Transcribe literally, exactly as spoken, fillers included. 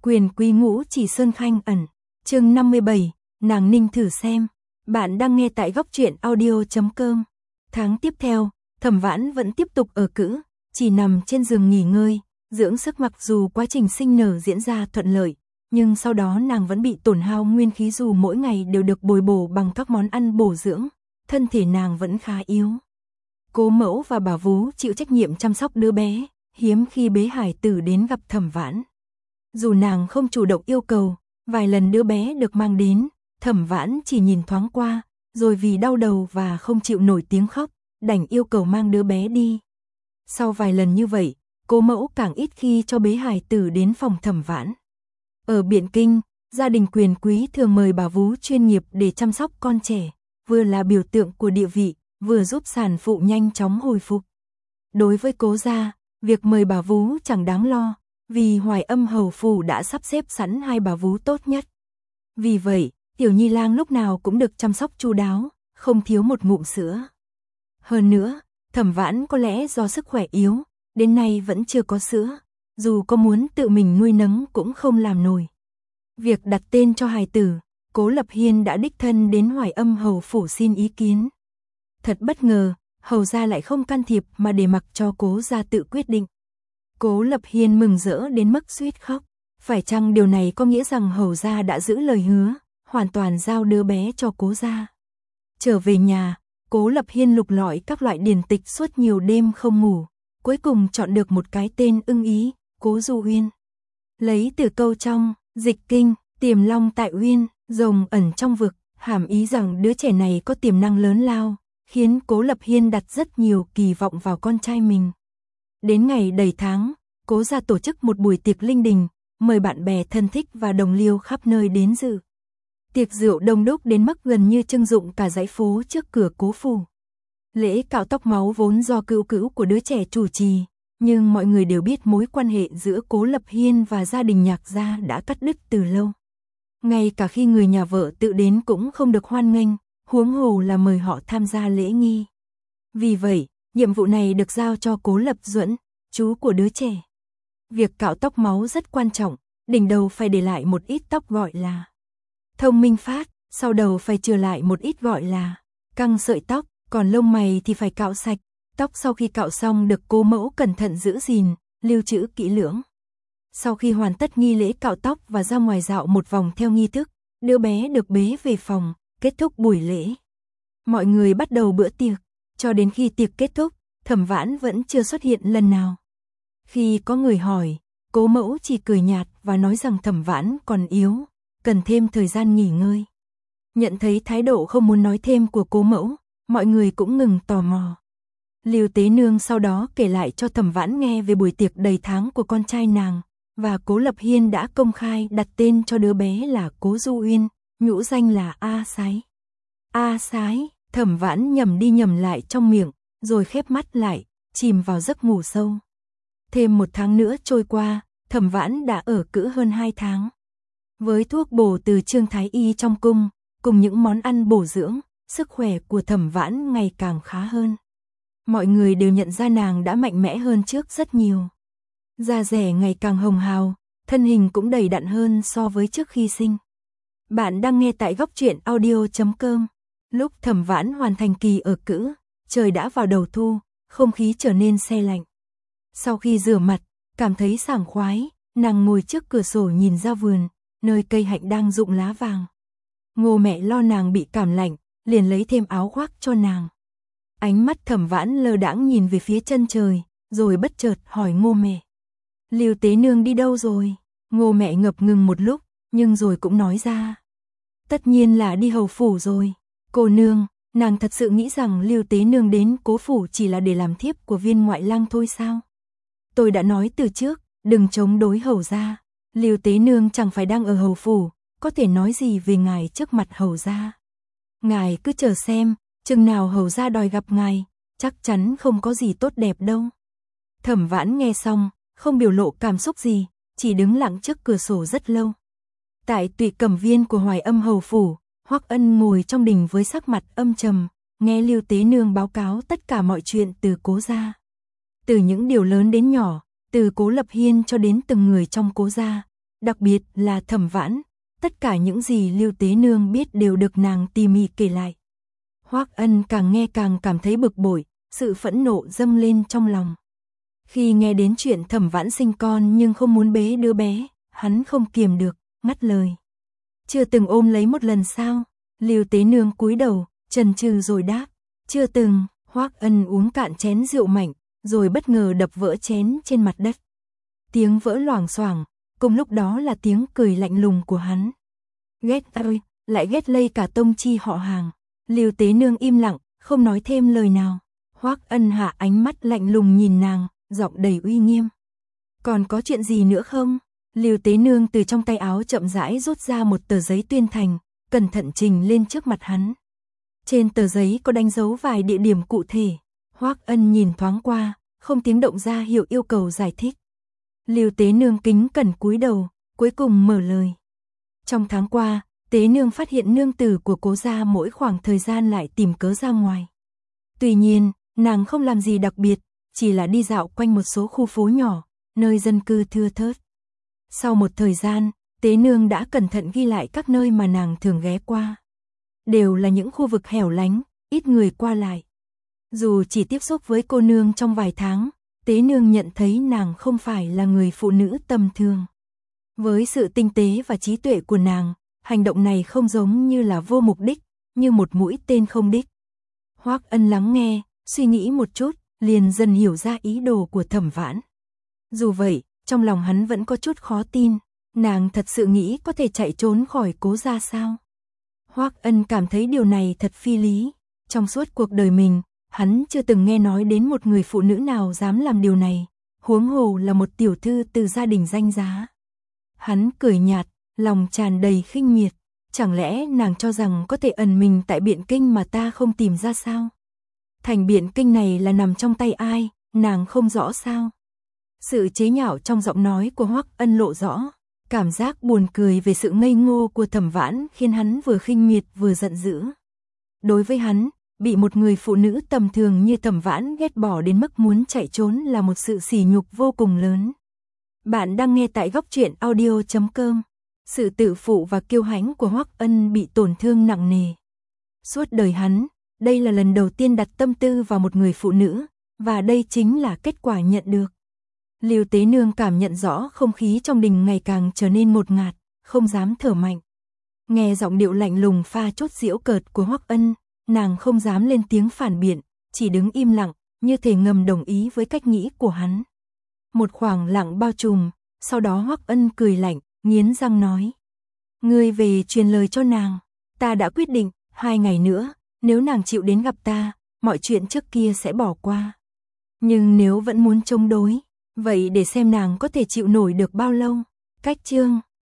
Quyền quý ngũ chỉ sơn khanh ẩn. Chương năm mươi bảy, nàng ninh thử xem. Bạn đang nghe tại góc truyện audio chấm com. Tháng tiếp theo, Thẩm Vãn vẫn tiếp tục ở cữ, chỉ nằm trên giường nghỉ ngơi, dưỡng sức. Mặc dù quá trình sinh nở diễn ra thuận lợi, nhưng sau đó nàng vẫn bị tổn hao nguyên khí. Dù mỗi ngày đều được bồi bổ bằng các món ăn bổ dưỡng, thân thể nàng vẫn khá yếu. Cố mẫu và bà vú chịu trách nhiệm chăm sóc đứa bé, hiếm khi bế hải tử đến gặp Thẩm Vãn. Dù nàng không chủ động yêu cầu, vài lần đứa bé được mang đến, Thẩm Vãn chỉ nhìn thoáng qua, rồi vì đau đầu và không chịu nổi tiếng khóc, đành yêu cầu mang đứa bé đi. Sau vài lần như vậy, cố mẫu càng ít khi cho bế hài tử đến phòng Thẩm Vãn. Ở Biện Kinh, gia đình quyền quý thường mời bà vú chuyên nghiệp để chăm sóc con trẻ, vừa là biểu tượng của địa vị, vừa giúp sản phụ nhanh chóng hồi phục. Đối với cố gia, việc mời bà vú chẳng đáng lo, vì Hoài Âm hầu phủ đã sắp xếp sẵn hai bà vú tốt nhất. Vì vậy, Tiểu Nhi Lang lúc nào cũng được chăm sóc chu đáo, không thiếu một ngụm sữa. Hơn nữa, Thẩm Vãn có lẽ do sức khỏe yếu, đến nay vẫn chưa có sữa, dù có muốn tự mình nuôi nấng cũng không làm nổi. Việc đặt tên cho hài tử, Cố Lập Hiên đã đích thân đến Hoài Âm hầu phủ xin ý kiến. Thật bất ngờ, hầu gia lại không can thiệp mà để mặc cho Cố gia tự quyết định. Cố Lập Hiên mừng rỡ đến mức suýt khóc. Phải chăng điều này có nghĩa rằng hầu gia đã giữ lời hứa, hoàn toàn giao đứa bé cho Cố gia? Trở về nhà, Cố Lập Hiên lục lọi các loại điển tịch suốt nhiều đêm không ngủ, cuối cùng chọn được một cái tên ưng ý, Cố Du Uyên. Lấy từ câu trong Dịch Kinh, tiềm long tại uyên, rồng ẩn trong vực, hàm ý rằng đứa trẻ này có tiềm năng lớn lao, khiến Cố Lập Hiên đặt rất nhiều kỳ vọng vào con trai mình. Đến ngày đầy tháng, Cố gia tổ chức một buổi tiệc linh đình, mời bạn bè thân thích và đồng liêu khắp nơi đến dự. Tiệc rượu đông đúc đến mức gần như trưng dụng cả dãy phố trước cửa Cố phủ. Lễ cạo tóc máu vốn do cữu cữu của đứa trẻ chủ trì, nhưng mọi người đều biết mối quan hệ giữa Cố Lập Hiên và gia đình Nhạc gia đã cắt đứt từ lâu. Ngay cả khi người nhà vợ tự đến cũng không được hoan nghênh, huống hồ là mời họ tham gia lễ nghi. Vì vậy, nhiệm vụ này được giao cho Cố Lập Duẫn, chú của đứa trẻ. Việc cạo tóc máu rất quan trọng, đỉnh đầu phải để lại một ít tóc gọi là thông minh phát, sau đầu phải chừa lại một ít gọi là căng sợi tóc, còn lông mày thì phải cạo sạch. Tóc sau khi cạo xong được cố mẫu cẩn thận giữ gìn, lưu trữ kỹ lưỡng. Sau khi hoàn tất nghi lễ cạo tóc và ra ngoài dạo một vòng theo nghi thức, đứa bé được bế về phòng, kết thúc buổi lễ. Mọi người bắt đầu bữa tiệc, cho đến khi tiệc kết thúc, Thẩm Vãn vẫn chưa xuất hiện lần nào. Khi có người hỏi, cố mẫu chỉ cười nhạt và nói rằng Thẩm Vãn còn yếu, cần thêm thời gian nghỉ ngơi. Nhận thấy thái độ không muốn nói thêm của cố mẫu, mọi người cũng ngừng tò mò. Lưu Tế Nương sau đó kể lại cho Thẩm Vãn nghe về buổi tiệc đầy tháng của con trai nàng, và Cố Lập Hiên đã công khai đặt tên cho đứa bé là Cố Du Uyên, nhũ danh là A Sái. A Sái, Thẩm Vãn nhầm đi nhầm lại trong miệng, rồi khép mắt lại, chìm vào giấc ngủ sâu. Thêm một tháng nữa trôi qua, Thẩm Vãn đã ở cữ hơn hai tháng. Với thuốc bổ từ Trương Thái Y trong cung, cùng những món ăn bổ dưỡng, sức khỏe của Thẩm Vãn ngày càng khá hơn. Mọi người đều nhận ra nàng đã mạnh mẽ hơn trước rất nhiều. Da dẻ ngày càng hồng hào, thân hình cũng đầy đặn hơn so với trước khi sinh. Bạn đang nghe tại góc truyện audio chấm com. Lúc Thẩm Vãn hoàn thành kỳ ở cữ, trời đã vào đầu thu, không khí trở nên se lạnh. Sau khi rửa mặt, cảm thấy sảng khoái, nàng ngồi trước cửa sổ nhìn ra vườn, nơi cây hạnh đang rụng lá vàng. Ngô mẹ lo nàng bị cảm lạnh, liền lấy thêm áo khoác cho nàng. Ánh mắt Thẩm Vãn lơ đãng nhìn về phía chân trời, rồi bất chợt hỏi Ngô mẹ: Lưu Tế Nương đi đâu rồi? Ngô mẹ ngập ngừng một lúc, nhưng rồi cũng nói ra: Tất nhiên là đi hầu phủ rồi. Cô nương, nàng thật sự nghĩ rằng Lưu Tế Nương đến Cố phủ chỉ là để làm thiếp của Viên ngoại lang thôi sao? Tôi đã nói từ trước, đừng chống đối hầu gia. Lưu Tế Nương chẳng phải đang ở hầu phủ, có thể nói gì về ngài trước mặt hầu gia. Ngài cứ chờ xem, chừng nào hầu gia đòi gặp ngài, chắc chắn không có gì tốt đẹp đâu. Thẩm Vãn nghe xong, không biểu lộ cảm xúc gì, chỉ đứng lặng trước cửa sổ rất lâu. Tại Tụy Cẩm Viên của Hoài Âm hầu phủ, Hoắc Ân ngồi trong đình với sắc mặt âm trầm, nghe Lưu Tế Nương báo cáo tất cả mọi chuyện từ Cố gia. Từ những điều lớn đến nhỏ, từ Cố Lập Hiên cho đến từng người trong Cố gia, đặc biệt là Thẩm Vãn, tất cả những gì Lưu Tế Nương biết đều được nàng tỉ mỉ kể lại. Hoắc Ân càng nghe càng cảm thấy bực bội, sự phẫn nộ dâng lên trong lòng. Khi nghe đến chuyện Thẩm Vãn sinh con nhưng không muốn bế đứa bé, hắn không kiềm được, ngắt lời. Chưa từng ôm lấy một lần sao? Lưu Tế Nương cúi đầu, chần chừ rồi đáp. Chưa từng. Hoắc Ân uống cạn chén rượu mạnh, rồi bất ngờ đập vỡ chén trên mặt đất. Tiếng vỡ loảng xoảng, cùng lúc đó là tiếng cười lạnh lùng của hắn. Ghét ơi, lại ghét lây cả tông chi họ hàng. Lưu Tế Nương im lặng, không nói thêm lời nào. Hoắc Ân hạ ánh mắt lạnh lùng nhìn nàng, giọng đầy uy nghiêm. Còn có chuyện gì nữa không? Lưu Tế Nương từ trong tay áo chậm rãi rút ra một tờ giấy tuyên thành, cẩn thận trình lên trước mặt hắn. Trên tờ giấy có đánh dấu vài địa điểm cụ thể. Hoắc Ân nhìn thoáng qua, không tiếng động ra hiệu yêu cầu giải thích. Lưu Tế Nương kính cẩn cúi đầu, cuối cùng mở lời. Trong tháng qua, Tế Nương phát hiện nương tử của cố gia mỗi khoảng thời gian lại tìm cớ ra ngoài. Tuy nhiên, nàng không làm gì đặc biệt, chỉ là đi dạo quanh một số khu phố nhỏ, nơi dân cư thưa thớt. Sau một thời gian, Tế Nương đã cẩn thận ghi lại các nơi mà nàng thường ghé qua. Đều là những khu vực hẻo lánh, ít người qua lại. Dù chỉ tiếp xúc với cô nương trong vài tháng, Tế Nương nhận thấy nàng không phải là người phụ nữ tầm thường. Với sự tinh tế và trí tuệ của nàng, hành động này không giống như là vô mục đích, như một mũi tên không đích. Hoắc Ân lắng nghe, suy nghĩ một chút, liền dần hiểu ra ý đồ của Thẩm Vãn. Dù vậy, trong lòng hắn vẫn có chút khó tin, nàng thật sự nghĩ có thể chạy trốn khỏi cố gia sao? Hoắc Ân cảm thấy điều này thật phi lý. Trong suốt cuộc đời mình, hắn chưa từng nghe nói đến một người phụ nữ nào dám làm điều này, huống hồ là một tiểu thư từ gia đình danh giá. Hắn cười nhạt, lòng tràn đầy khinh miệt. Chẳng lẽ nàng cho rằng có thể ẩn mình tại Biện Kinh mà ta không tìm ra sao? Thành Biện Kinh này là nằm trong tay ai, nàng không rõ sao? Sự chế nhạo trong giọng nói của Hoắc Ân lộ rõ. Cảm giác buồn cười về sự ngây ngô của Thẩm Vãn khiến hắn vừa khinh miệt vừa giận dữ. Đối với hắn, bị một người phụ nữ tầm thường như Thẩm Vãn ghét bỏ đến mức muốn chạy trốn là một sự sỉ nhục vô cùng lớn. Bạn đang nghe tại góc truyện audio chấm com. Sự tự phụ và kiêu hãnh của Hoắc Ân bị tổn thương nặng nề. Suốt đời hắn, đây là lần đầu tiên đặt tâm tư vào một người phụ nữ, và đây chính là kết quả nhận được. Lưu Tế Nương cảm nhận rõ không khí trong đình ngày càng trở nên ngột ngạt, không dám thở mạnh. Nghe giọng điệu lạnh lùng pha chút giễu cợt của Hoắc Ân, nàng không dám lên tiếng phản biện, chỉ đứng im lặng, như thể ngầm đồng ý với cách nghĩ của hắn. Một khoảng lặng bao trùm, sau đó Hoắc Ân cười lạnh, nghiến răng nói. Ngươi về truyền lời cho nàng, ta đã quyết định, hai ngày nữa, nếu nàng chịu đến gặp ta, mọi chuyện trước kia sẽ bỏ qua. Nhưng nếu vẫn muốn chống đối, vậy để xem nàng có thể chịu nổi được bao lâu. Cách chương